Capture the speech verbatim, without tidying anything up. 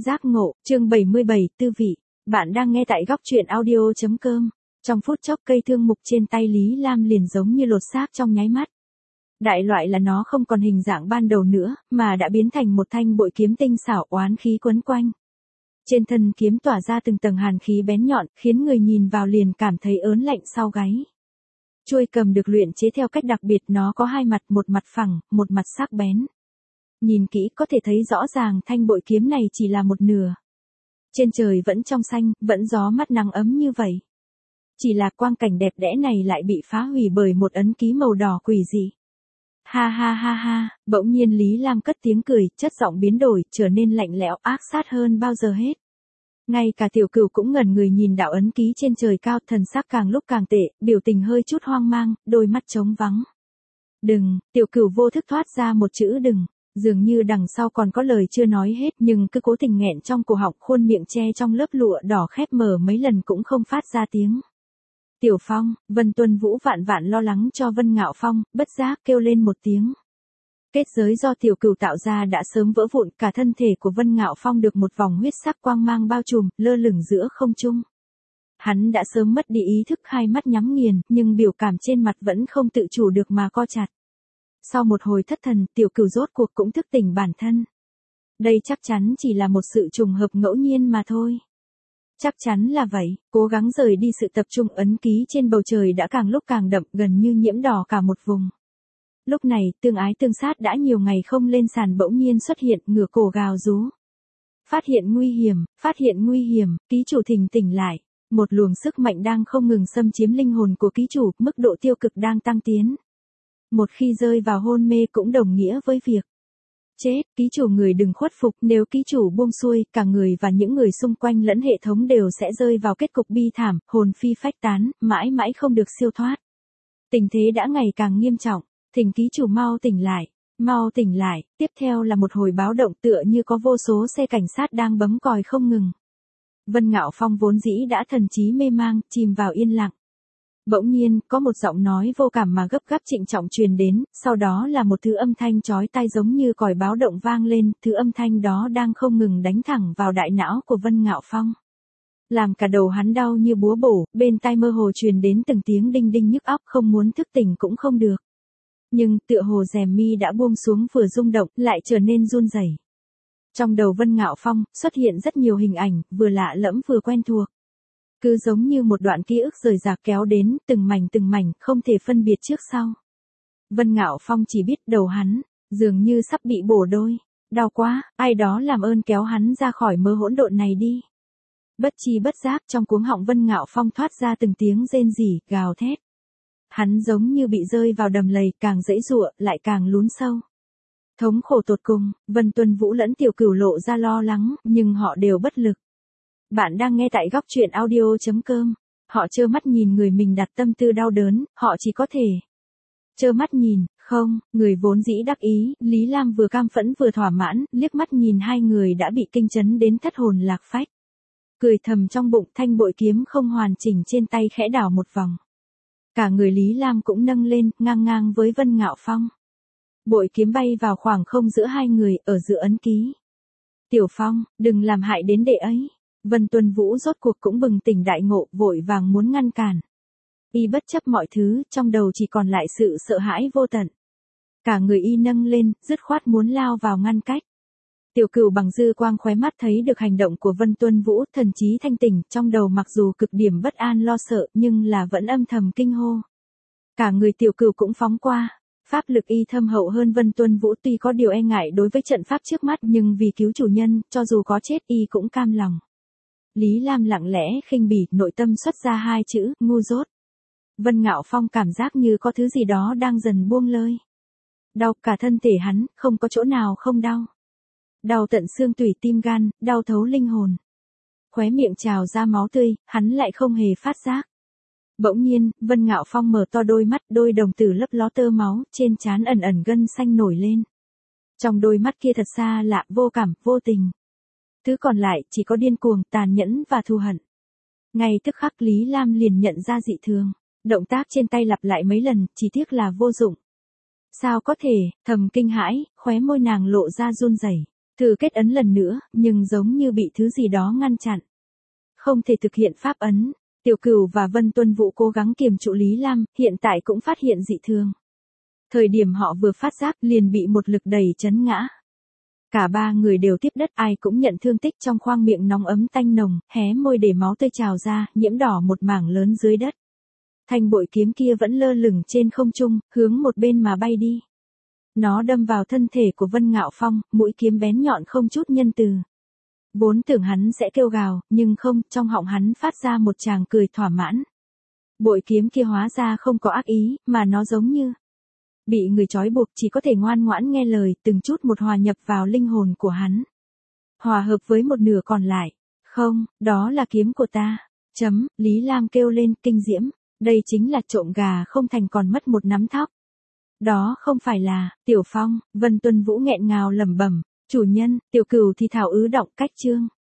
Giác ngộ, chương bảy mươi bảy, tư vị. Bạn đang nghe tại góc truyện audio chấm com. Trong phút chốc cây thương mục trên tay Lý Lam liền giống như lột xác trong nháy mắt. Đại loại là nó không còn hình dạng ban đầu nữa, mà đã biến thành một thanh bội kiếm tinh xảo oán khí quấn quanh. Trên thân kiếm tỏa ra từng tầng hàn khí bén nhọn, khiến người nhìn vào liền cảm thấy ớn lạnh sau gáy. Chuôi cầm được luyện chế theo cách đặc biệt, nó có hai mặt, một mặt phẳng, một mặt sắc bén. Nhìn kỹ có thể thấy rõ ràng thanh bội kiếm này chỉ là một nửa. Trên trời vẫn trong xanh, vẫn gió mát nắng ấm như vậy. Chỉ là quang cảnh đẹp đẽ này lại bị phá hủy bởi một ấn ký màu đỏ quỷ dị. Ha ha ha ha, bỗng nhiên Lý Lam cất tiếng cười, chất giọng biến đổi, trở nên lạnh lẽo ác sát hơn bao giờ hết. Ngay cả Tiểu Cửu cũng ngẩn người nhìn đạo ấn ký trên trời cao, thần sắc càng lúc càng tệ, biểu tình hơi chút hoang mang, đôi mắt trống vắng. Đừng, Tiểu Cửu vô thức thoát ra một chữ đừng. Dường như đằng sau còn có lời chưa nói hết, nhưng cứ cố tình nghẹn trong cổ họng, khuôn miệng che trong lớp lụa đỏ khép mở mấy lần cũng không phát ra tiếng. Tiểu Phong, Vân Tuân Vũ vạn vạn lo lắng cho Vân Ngạo Phong, bất giác kêu lên một tiếng. Kết giới do Tiểu Cửu tạo ra đã sớm vỡ vụn, cả thân thể của Vân Ngạo Phong được một vòng huyết sắc quang mang bao trùm, lơ lửng giữa không trung. Hắn đã sớm mất đi ý thức, hai mắt nhắm nghiền, nhưng biểu cảm trên mặt vẫn không tự chủ được mà co chặt. Sau một hồi thất thần, Tiểu Cửu rốt cuộc cũng thức tỉnh bản thân. Đây chắc chắn chỉ là một sự trùng hợp ngẫu nhiên mà thôi. Chắc chắn là vậy, cố gắng rời đi sự tập trung, ấn ký trên bầu trời đã càng lúc càng đậm, gần như nhiễm đỏ cả một vùng. Lúc này, tương ái tương sát đã nhiều ngày không lên sàn bỗng nhiên xuất hiện, ngửa cổ gào rú. Phát hiện nguy hiểm, phát hiện nguy hiểm, ký chủ thình tỉnh lại. Một luồng sức mạnh đang không ngừng xâm chiếm linh hồn của ký chủ, mức độ tiêu cực đang tăng tiến. Một khi rơi vào hôn mê cũng đồng nghĩa với việc chết. Ký chủ người đừng khuất phục, nếu ký chủ buông xuôi, cả người và những người xung quanh lẫn hệ thống đều sẽ rơi vào kết cục bi thảm, hồn phi phách tán, mãi mãi không được siêu thoát. Tình thế đã ngày càng nghiêm trọng, thỉnh ký chủ mau tỉnh lại, mau tỉnh lại. Tiếp theo là một hồi báo động, tựa như có vô số xe cảnh sát đang bấm còi không ngừng. Vân Ngạo Phong vốn dĩ đã thần trí mê mang, chìm vào yên lặng. Bỗng nhiên, có một giọng nói vô cảm mà gấp gáp trịnh trọng truyền đến, sau đó là một thứ âm thanh chói tai giống như còi báo động vang lên, thứ âm thanh đó đang không ngừng đánh thẳng vào đại não của Vân Ngạo Phong. Làm cả đầu hắn đau như búa bổ, bên tai mơ hồ truyền đến từng tiếng đinh đinh nhức óc, không muốn thức tỉnh cũng không được. Nhưng, tựa hồ rèm mi đã buông xuống, vừa rung động, lại trở nên run rẩy. Trong đầu Vân Ngạo Phong, xuất hiện rất nhiều hình ảnh, vừa lạ lẫm vừa quen thuộc. Cứ giống như một đoạn ký ức rời rạc kéo đến, từng mảnh từng mảnh, không thể phân biệt trước sau. Vân Ngạo Phong chỉ biết đầu hắn, dường như sắp bị bổ đôi. Đau quá, ai đó làm ơn kéo hắn ra khỏi mơ hỗn độn này đi. Bất chi bất giác, trong cuống họng Vân Ngạo Phong thoát ra từng tiếng rên rỉ, gào thét. Hắn giống như bị rơi vào đầm lầy, càng giãy giụa, lại càng lún sâu. Thống khổ tột cùng, Vân Tuân Vũ lẫn Tiểu Cửu lộ ra lo lắng, nhưng họ đều bất lực. Bạn đang nghe tại góc truyện audio chấm com. Họ trơ mắt nhìn người mình đặt tâm tư đau đớn, họ chỉ có thể trơ mắt nhìn. Không, người vốn dĩ đắc ý, Lý Lam vừa cam phẫn vừa thỏa mãn, liếc mắt nhìn hai người đã bị kinh chấn đến thất hồn lạc phách. Cười thầm trong bụng, thanh bội kiếm không hoàn chỉnh trên tay khẽ đảo một vòng. Cả người Lý Lam cũng nâng lên, ngang ngang với Vân Ngạo Phong. Bội kiếm bay vào khoảng không giữa hai người, ở giữa ấn ký. Tiểu Phong, đừng làm hại đến đệ ấy. Vân Tuân Vũ rốt cuộc cũng bừng tỉnh đại ngộ, vội vàng muốn ngăn cản. Y bất chấp mọi thứ, trong đầu chỉ còn lại sự sợ hãi vô tận. Cả người y nâng lên, dứt khoát muốn lao vào ngăn cách. Tiểu Cửu bằng dư quang khóe mắt thấy được hành động của Vân Tuân Vũ, thần trí thanh tỉnh, trong đầu mặc dù cực điểm bất an lo sợ, nhưng là vẫn âm thầm kinh hô. Cả người Tiểu Cửu cũng phóng qua. Pháp lực y thâm hậu hơn Vân Tuân Vũ, tuy có điều e ngại đối với trận pháp trước mắt, nhưng vì cứu chủ nhân, cho dù có chết y cũng cam lòng. Lý Lam lặng lẽ khinh bỉ, nội tâm xuất ra hai chữ, ngu dốt. Vân Ngạo Phong cảm giác như có thứ gì đó đang dần buông lơi. Đau cả thân thể hắn, không có chỗ nào không đau. Đau tận xương tủy tim gan, đau thấu linh hồn. Khóe miệng trào ra máu tươi, hắn lại không hề phát giác. Bỗng nhiên, Vân Ngạo Phong mở to đôi mắt, đôi đồng tử lấp ló tơ máu, trên trán ẩn ẩn gân xanh nổi lên. Trong đôi mắt kia thật xa lạ, vô cảm, vô tình. Thứ còn lại chỉ có điên cuồng, tàn nhẫn và thù hận. Ngay tức khắc Lý Lam liền nhận ra dị thường. Động tác trên tay lặp lại mấy lần, chỉ tiếc là vô dụng. Sao có thể, thầm kinh hãi, khóe môi nàng lộ ra run rẩy. Thử kết ấn lần nữa, nhưng giống như bị thứ gì đó ngăn chặn. Không thể thực hiện pháp ấn. Tiểu Cửu và Vân Tuân Vũ cố gắng kiềm trụ Lý Lam, hiện tại cũng phát hiện dị thường. Thời điểm họ vừa phát giác liền bị một lực đẩy chấn ngã. Cả ba người đều tiếp đất, ai cũng nhận thương tích, trong khoang miệng nóng ấm tanh nồng, hé môi để máu tươi trào ra, nhiễm đỏ một mảng lớn dưới đất. Thanh bội kiếm kia vẫn lơ lửng trên không trung, hướng một bên mà bay đi. Nó đâm vào thân thể của Vân Ngạo Phong, mũi kiếm bén nhọn không chút nhân từ. Vốn tưởng hắn sẽ kêu gào, nhưng không, trong họng hắn phát ra một tràng cười thỏa mãn. Bội kiếm kia hóa ra không có ác ý, mà nó giống như bị người trói buộc, chỉ có thể ngoan ngoãn nghe lời, từng chút một hòa nhập vào linh hồn của hắn. Hòa hợp với một nửa còn lại. Không, đó là kiếm của ta. Chấm, Lý Lam kêu lên, kinh diễm. Đây chính là trộm gà không thành còn mất một nắm thóc. Đó không phải là, Tiểu Phong, Vân Tuân Vũ nghẹn ngào lẩm bẩm, chủ nhân, Tiểu Cửu thì thào ứ động cách chương.